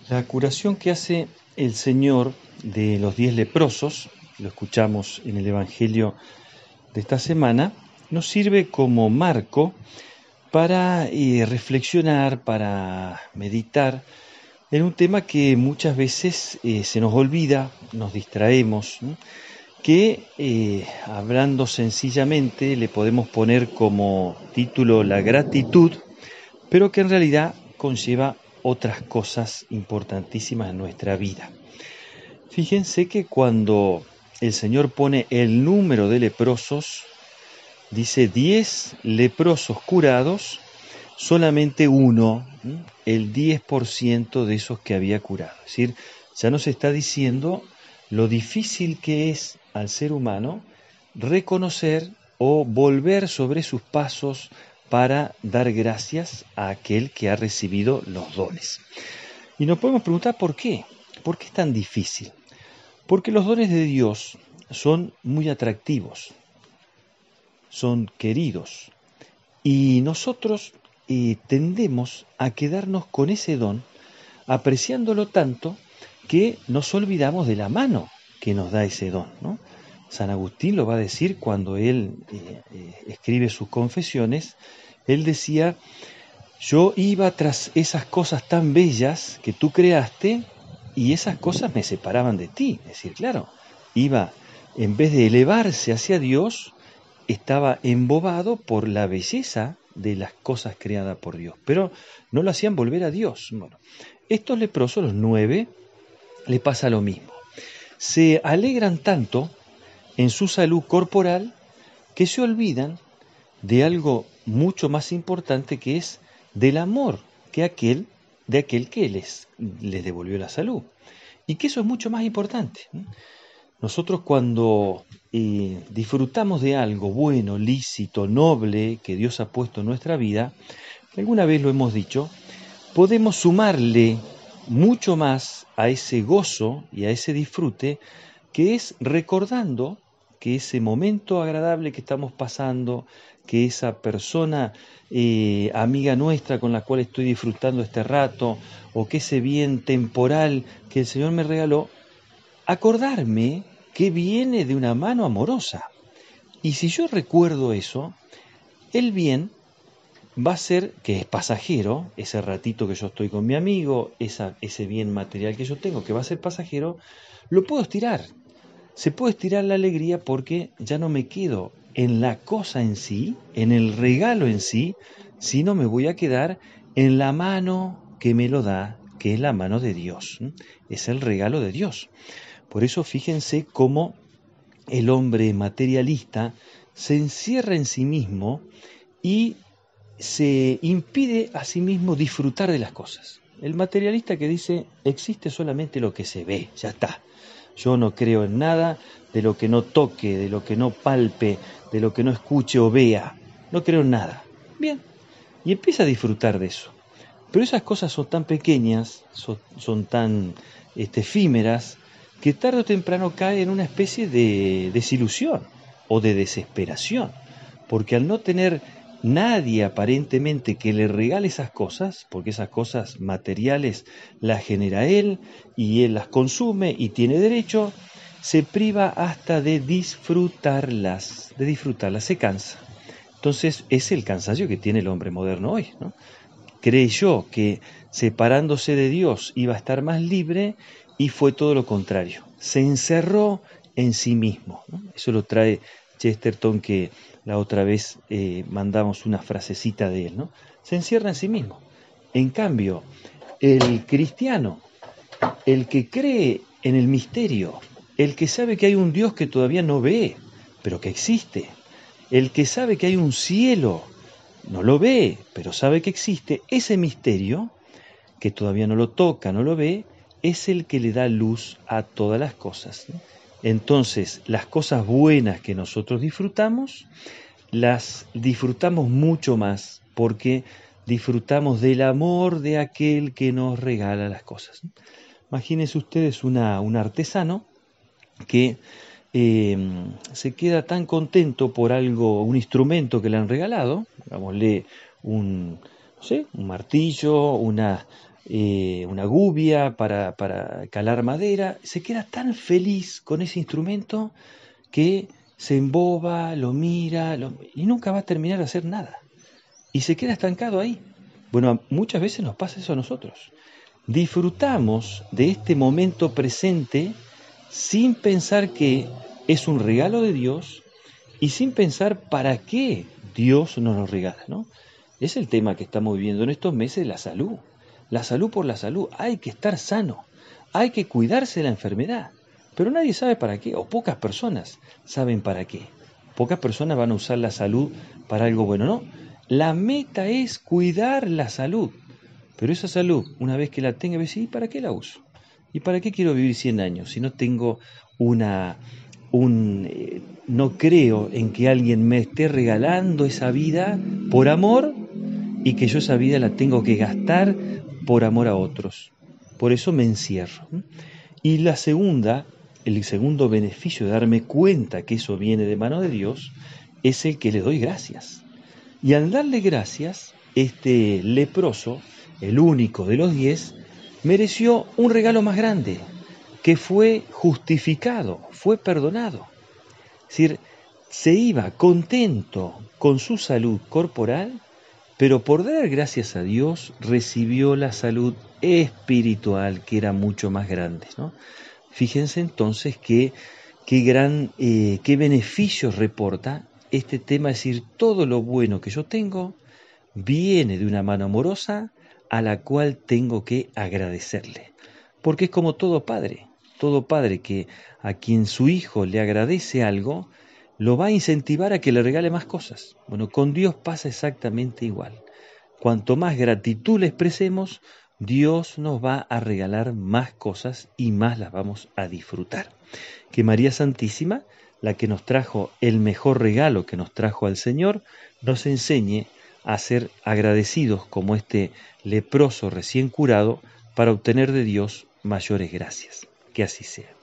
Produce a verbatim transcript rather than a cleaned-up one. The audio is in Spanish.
La curación que hace el Señor de los diez leprosos, lo escuchamos en el Evangelio de esta semana, nos sirve como marco para eh, reflexionar, para meditar en un tema que muchas veces eh, se nos olvida, nos distraemos, ¿no? que eh, hablando sencillamente le podemos poner como título la gratitud, pero que en realidad conlleva otras cosas importantísimas en nuestra vida. Fíjense que cuando el Señor pone el número de leprosos, dice diez leprosos curados, solamente uno, el diez por ciento de esos que había curado. Es decir, ya nos está diciendo lo difícil que es al ser humano reconocer o volver sobre sus pasos para dar gracias a aquel que ha recibido los dones. Y nos podemos preguntar por qué. ¿Por qué es tan difícil? Porque los dones de Dios son muy atractivos, son queridos, y nosotros eh, tendemos a quedarnos con ese don, apreciándolo tanto que nos olvidamos de la mano que nos da ese don, ¿no? San Agustín lo va a decir cuando él eh, eh, escribe sus confesiones. Él decía: yo iba tras esas cosas tan bellas que tú creaste y esas cosas me separaban de ti. Es decir, claro, iba, en vez de elevarse hacia Dios, estaba embobado por la belleza de las cosas creadas por Dios, pero no lo hacían volver a Dios. Bueno, estos leprosos, los nueve, le pasa lo mismo. Se alegran tanto en su salud corporal que se olvidan de algo mucho más importante, que es del amor que aquel, de aquel que les, les devolvió la salud. Y que eso es mucho más importante. Nosotros cuando eh, disfrutamos de algo bueno, lícito, noble, que Dios ha puesto en nuestra vida, alguna vez lo hemos dicho, podemos sumarle mucho más a ese gozo y a ese disfrute, que es recordando que ese momento agradable que estamos pasando, que esa persona eh, amiga nuestra con la cual estoy disfrutando este rato, o que ese bien temporal que el Señor me regaló, acordarme que viene de una mano amorosa. Y si yo recuerdo eso, el bien va a ser, que es pasajero, ese ratito que yo estoy con mi amigo, esa, ese bien material que yo tengo, que va a ser pasajero, lo puedo estirar. Se puede estirar la alegría porque ya no me quedo en la cosa en sí, en el regalo en sí, sino me voy a quedar en la mano que me lo da, que es la mano de Dios. Es el regalo de Dios. Por eso fíjense cómo el hombre materialista se encierra en sí mismo y se impide a sí mismo disfrutar de las cosas. El materialista que dice: existe solamente lo que se ve, ya está. Yo no creo en nada de lo que no toque, de lo que no palpe, de lo que no escuche o vea. No creo en nada. Bien, y empieza a disfrutar de eso. Pero esas cosas son tan pequeñas, son, son tan este, efímeras, que tarde o temprano cae en una especie de desilusión o de desesperación. Porque al no tener nadie aparentemente que le regale esas cosas, porque esas cosas materiales las genera él y él las consume y tiene derecho, se priva hasta de disfrutarlas, de disfrutarlas, se cansa. Entonces es el cansancio que tiene el hombre moderno hoy, ¿no? Creyó que separándose de Dios iba a estar más libre y fue todo lo contrario. Se encerró en sí mismo, ¿no? Eso lo trae Chesterton, que la otra vez eh, mandamos una frasecita de él, ¿no? Se encierra en sí mismo. En cambio, el cristiano, el que cree en el misterio, el que sabe que hay un Dios que todavía no ve, pero que existe, el que sabe que hay un cielo, no lo ve, pero sabe que existe, ese misterio, que todavía no lo toca, no lo ve, es el que le da luz a todas las cosas, ¿no? Entonces, las cosas buenas que nosotros disfrutamos, las disfrutamos mucho más porque disfrutamos del amor de aquel que nos regala las cosas, ¿no? Imagínense ustedes una, un artesano que eh, se queda tan contento por algo, un instrumento que le han regalado, digámosle un, no sé, un martillo, una, eh, una gubia para, para calar madera, se queda tan feliz con ese instrumento que se emboba, lo mira lo- y nunca va a terminar de hacer nada. Y se queda estancado ahí. Bueno, muchas veces nos pasa eso a nosotros. Disfrutamos de este momento presente sin pensar que es un regalo de Dios y sin pensar para qué Dios nos lo regala, ¿no? Es el tema que estamos viviendo en estos meses, la salud. La salud por la salud. Hay que estar sano. Hay que cuidarse de la enfermedad. Pero nadie sabe para qué, o pocas personas saben para qué. Pocas personas van a usar la salud para algo bueno, ¿no? La meta es cuidar la salud. Pero esa salud, una vez que la tenga, voy a decir, ¿y para qué la uso? ¿Y para qué quiero vivir cien años si no tengo una, un, eh, no creo en que alguien me esté regalando esa vida por amor y que yo esa vida la tengo que gastar por amor a otros? Por eso me encierro. ¿m? Y la segunda, el segundo beneficio de darme cuenta que eso viene de mano de Dios, es el que le doy gracias. Y al darle gracias, este leproso, el único de los diez, mereció un regalo más grande, que fue justificado, fue perdonado. Es decir, se iba contento con su salud corporal, pero por dar gracias a Dios recibió la salud espiritual, que era mucho más grande, ¿no? Fíjense entonces que, qué gran, eh, qué beneficios reporta este tema, es decir, todo lo bueno que yo tengo viene de una mano amorosa a la cual tengo que agradecerle. Porque es como todo padre, todo padre que a quien su hijo le agradece algo, lo va a incentivar a que le regale más cosas. Bueno, con Dios pasa exactamente igual. Cuanto más gratitud le expresemos, Dios nos va a regalar más cosas y más las vamos a disfrutar. Que María Santísima, la que nos trajo el mejor regalo que nos trajo al Señor, nos enseñe a ser agradecidos como este leproso recién curado para obtener de Dios mayores gracias. Que así sea.